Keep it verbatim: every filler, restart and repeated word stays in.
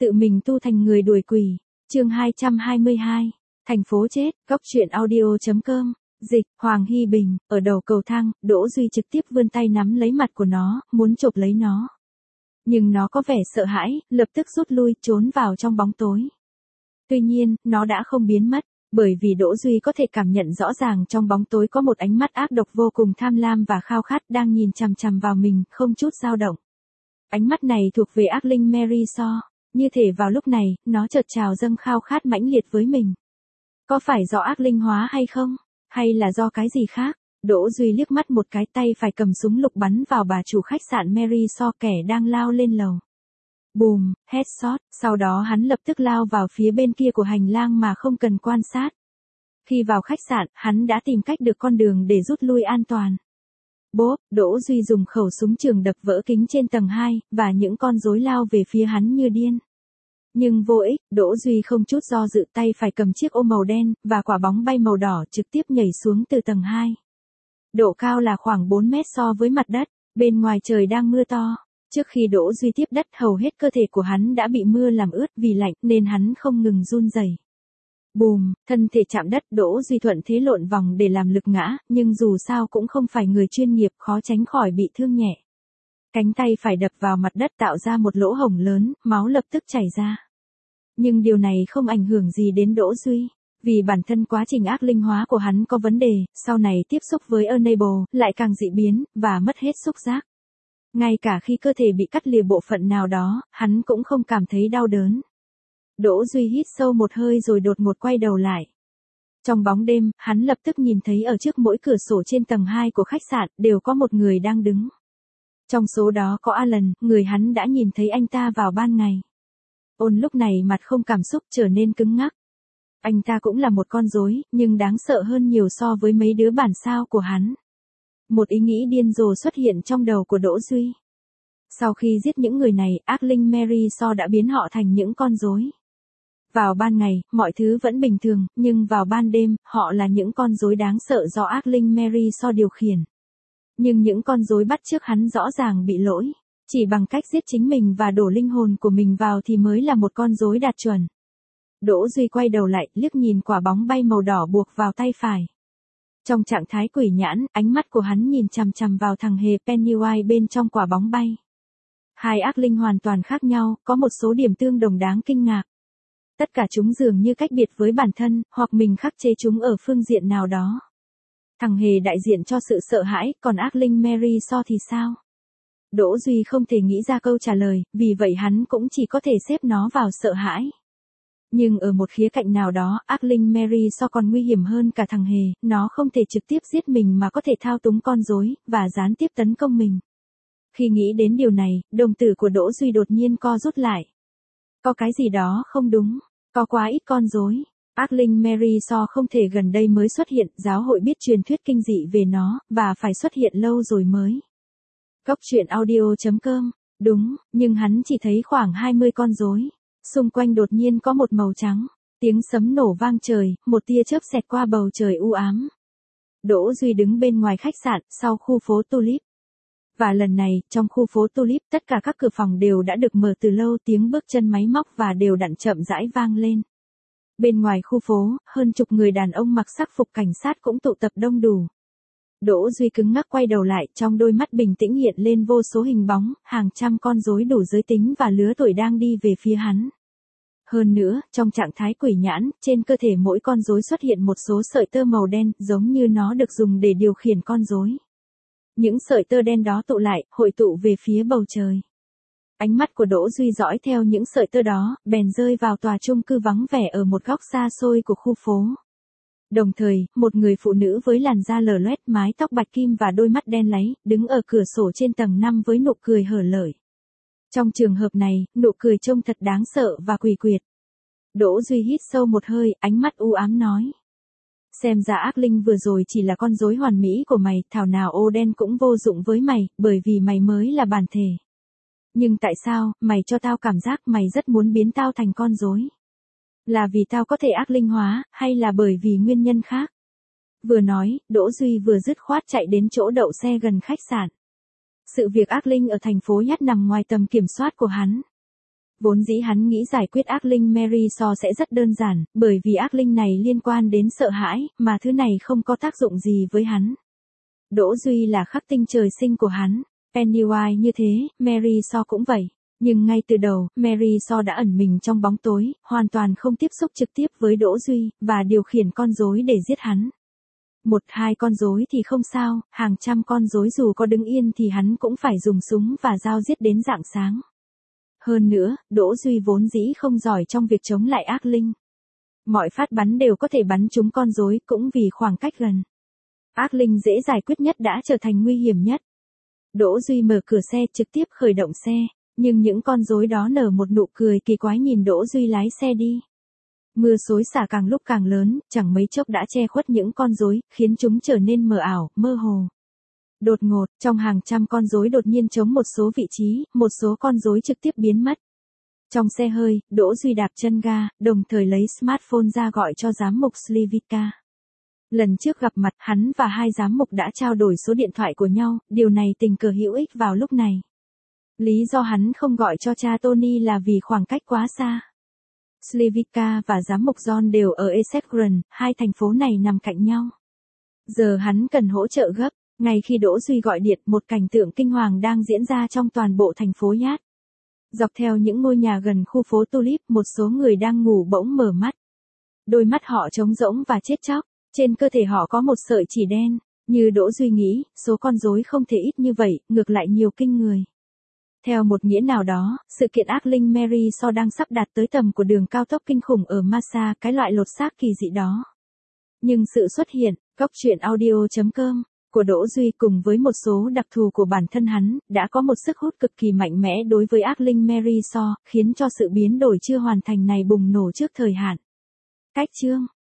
Tự mình tu thành người đuổi quỷ. Chương hai trăm hai mươi hai. Thành phố chết. Góc truyện audio chấm com. Dịch. Hoàng Hy Bình. Ở đầu cầu thang, Đỗ Duy trực tiếp vươn tay nắm lấy mặt của nó, muốn chộp lấy nó. Nhưng nó có vẻ sợ hãi, lập tức rút lui, trốn vào trong bóng tối. Tuy nhiên, nó đã không biến mất, bởi vì Đỗ Duy có thể cảm nhận rõ ràng trong bóng tối có một ánh mắt ác độc vô cùng tham lam và khao khát đang nhìn chằm chằm vào mình, không chút dao động. Ánh mắt này thuộc về ác linh Mary So, như thể vào lúc này, nó chợt trào dâng khao khát mãnh liệt với mình. Có phải do ác linh hóa hay không? Hay là do cái gì khác? Đỗ Duy liếc mắt một cái, tay phải cầm súng lục bắn vào bà chủ khách sạn Mary So kẻ đang lao lên lầu. Bùm, headshot, sau đó hắn lập tức lao vào phía bên kia của hành lang mà không cần quan sát. Khi vào khách sạn, hắn đã tìm cách được con đường để rút lui an toàn. Bốp, Đỗ Duy dùng khẩu súng trường đập vỡ kính trên tầng hai, và những con rối lao về phía hắn như điên. Nhưng vô ích, Đỗ Duy không chút do dự, tay phải cầm chiếc ô màu đen, và quả bóng bay màu đỏ trực tiếp nhảy xuống từ tầng hai. Độ cao là khoảng bốn mét so với mặt đất, bên ngoài trời đang mưa to. Trước khi Đỗ Duy tiếp đất, hầu hết cơ thể của hắn đã bị mưa làm ướt vì lạnh nên hắn không ngừng run rẩy. Bùm, thân thể chạm đất, Đỗ Duy thuận thế lộn vòng để làm lực ngã, nhưng dù sao cũng không phải người chuyên nghiệp, khó tránh khỏi bị thương nhẹ. Cánh tay phải đập vào mặt đất tạo ra một lỗ hổng lớn, máu lập tức chảy ra. Nhưng điều này không ảnh hưởng gì đến Đỗ Duy, vì bản thân quá trình ác linh hóa của hắn có vấn đề, sau này tiếp xúc với Enable, lại càng dị biến, và mất hết xúc giác. Ngay cả khi cơ thể bị cắt lìa bộ phận nào đó, hắn cũng không cảm thấy đau đớn. Đỗ Duy hít sâu một hơi rồi đột ngột quay đầu lại. Trong bóng đêm, hắn lập tức nhìn thấy ở trước mỗi cửa sổ trên tầng hai của khách sạn, đều có một người đang đứng. Trong số đó có Alan, người hắn đã nhìn thấy anh ta vào ban ngày. Ôn lúc này mặt không cảm xúc, trở nên cứng ngắc. Anh ta cũng là một con rối, nhưng đáng sợ hơn nhiều so với mấy đứa bản sao của hắn. Một ý nghĩ điên rồ xuất hiện trong đầu của Đỗ Duy. Sau khi giết những người này, ác linh Mary So đã biến họ thành những con rối. Vào ban ngày, mọi thứ vẫn bình thường, nhưng vào ban đêm, họ là những con rối đáng sợ do ác linh Mary So điều khiển. Nhưng những con rối bắt chước hắn rõ ràng bị lỗi. Chỉ bằng cách giết chính mình và đổ linh hồn của mình vào thì mới là một con rối đạt chuẩn. Đỗ Duy quay đầu lại, liếc nhìn quả bóng bay màu đỏ buộc vào tay phải. Trong trạng thái quỷ nhãn, ánh mắt của hắn nhìn chằm chằm vào thằng hề Pennywise bên trong quả bóng bay. Hai ác linh hoàn toàn khác nhau, có một số điểm tương đồng đáng kinh ngạc. Tất cả chúng dường như cách biệt với bản thân, hoặc mình khắc chế chúng ở phương diện nào đó. Thằng hề đại diện cho sự sợ hãi, còn ác linh Mary So thì sao? Đỗ Duy không thể nghĩ ra câu trả lời, vì vậy hắn cũng chỉ có thể xếp nó vào sợ hãi. Nhưng ở một khía cạnh nào đó, ác linh Mary So còn nguy hiểm hơn cả thằng hề, nó không thể trực tiếp giết mình mà có thể thao túng con rối, và gián tiếp tấn công mình. Khi nghĩ đến điều này, đồng tử của Đỗ Duy đột nhiên co rút lại. Có cái gì đó không đúng, có quá ít con rối. Ác linh Mary So không thể gần đây mới xuất hiện, giáo hội biết truyền thuyết kinh dị về nó, và phải xuất hiện lâu rồi mới. Góc truyện audio chấm com. Đúng, nhưng hắn chỉ thấy khoảng hai mươi con rối. Xung quanh đột nhiên có một màu trắng. Tiếng sấm nổ vang trời, một tia chớp xẹt qua bầu trời u ám. Đỗ Duy đứng bên ngoài khách sạn, sau khu phố Tulip. Và lần này, trong khu phố Tulip, tất cả các cửa phòng đều đã được mở từ lâu, tiếng bước chân máy móc và đều đặn chậm rãi vang lên. Bên ngoài khu phố, hơn chục người đàn ông mặc sắc phục cảnh sát cũng tụ tập đông đủ. Đỗ Duy cứng ngắc quay đầu lại, trong đôi mắt bình tĩnh hiện lên vô số hình bóng, hàng trăm con rối đủ giới tính và lứa tuổi đang đi về phía hắn. Hơn nữa, trong trạng thái quỷ nhãn, trên cơ thể mỗi con rối xuất hiện một số sợi tơ màu đen, giống như nó được dùng để điều khiển con rối. Những sợi tơ đen đó tụ lại, hội tụ về phía bầu trời. Ánh mắt của Đỗ Duy dõi theo những sợi tơ đó, bèn rơi vào tòa chung cư vắng vẻ ở một góc xa xôi của khu phố. Đồng thời, một người phụ nữ với làn da lở loét, mái tóc bạch kim và đôi mắt đen láy, đứng ở cửa sổ trên tầng năm với nụ cười hở lởi. Trong trường hợp này, nụ cười trông thật đáng sợ và quỷ quyệt. Đỗ Duy hít sâu một hơi, ánh mắt u ám nói. Xem ra ác linh vừa rồi chỉ là con rối hoàn mỹ của mày, thảo nào ô đen cũng vô dụng với mày, bởi vì mày mới là bản thể. Nhưng tại sao, mày cho tao cảm giác mày rất muốn biến tao thành con rối? Là vì tao có thể ác linh hóa, hay là bởi vì nguyên nhân khác? Vừa nói, Đỗ Duy vừa dứt khoát chạy đến chỗ đậu xe gần khách sạn. Sự việc ác linh ở thành phố Yacht nằm ngoài tầm kiểm soát của hắn. Vốn dĩ hắn nghĩ giải quyết ác linh Mary So sẽ rất đơn giản, bởi vì ác linh này liên quan đến sợ hãi, mà thứ này không có tác dụng gì với hắn. Đỗ Duy là khắc tinh trời sinh của hắn. Pennywise như thế, Mary So cũng vậy. Nhưng ngay từ đầu, Mary So đã ẩn mình trong bóng tối, hoàn toàn không tiếp xúc trực tiếp với Đỗ Duy, và điều khiển con rối để giết hắn. Một hai con rối thì không sao, hàng trăm con rối dù có đứng yên thì hắn cũng phải dùng súng và dao giết đến rạng sáng. Hơn nữa, Đỗ Duy vốn dĩ không giỏi trong việc chống lại ác linh. Mọi phát bắn đều có thể bắn trúng con rối cũng vì khoảng cách gần. Ác linh dễ giải quyết nhất đã trở thành nguy hiểm nhất. Đỗ Duy mở cửa xe trực tiếp khởi động xe, nhưng những con rối đó nở một nụ cười kỳ quái nhìn Đỗ Duy lái xe đi. Mưa xối xả càng lúc càng lớn, chẳng mấy chốc đã che khuất những con rối, khiến chúng trở nên mờ ảo, mơ hồ. Đột ngột, trong hàng trăm con rối đột nhiên trống một số vị trí, một số con rối trực tiếp biến mất. Trong xe hơi, Đỗ Duy đạp chân ga, đồng thời lấy smartphone ra gọi cho giám mục Slivika. Lần trước gặp mặt, hắn và hai giám mục đã trao đổi số điện thoại của nhau, điều này tình cờ hữu ích vào lúc này. Lý do hắn không gọi cho cha Tony là vì khoảng cách quá xa. Slivika và giám mục John đều ở Essex, hai thành phố này nằm cạnh nhau. Giờ hắn cần hỗ trợ gấp, ngay khi Đỗ Duy gọi điện, một cảnh tượng kinh hoàng đang diễn ra trong toàn bộ thành phố Yacht. Dọc theo những ngôi nhà gần khu phố Tulip, một số người đang ngủ bỗng mở mắt. Đôi mắt họ trống rỗng và chết chóc, trên cơ thể họ có một sợi chỉ đen. Như Đỗ Duy nghĩ, số con rối không thể ít như vậy, ngược lại nhiều kinh người. Theo một nghĩa nào đó, sự kiện ác linh Mary So đang sắp đạt tới tầm của đường cao tốc kinh khủng ở Massa, cái loại lột xác kỳ dị đó. Nhưng sự xuất hiện, góc truyện audio chấm com, của Đỗ Duy cùng với một số đặc thù của bản thân hắn, đã có một sức hút cực kỳ mạnh mẽ đối với ác linh Mary So, khiến cho sự biến đổi chưa hoàn thành này bùng nổ trước thời hạn. Cách chương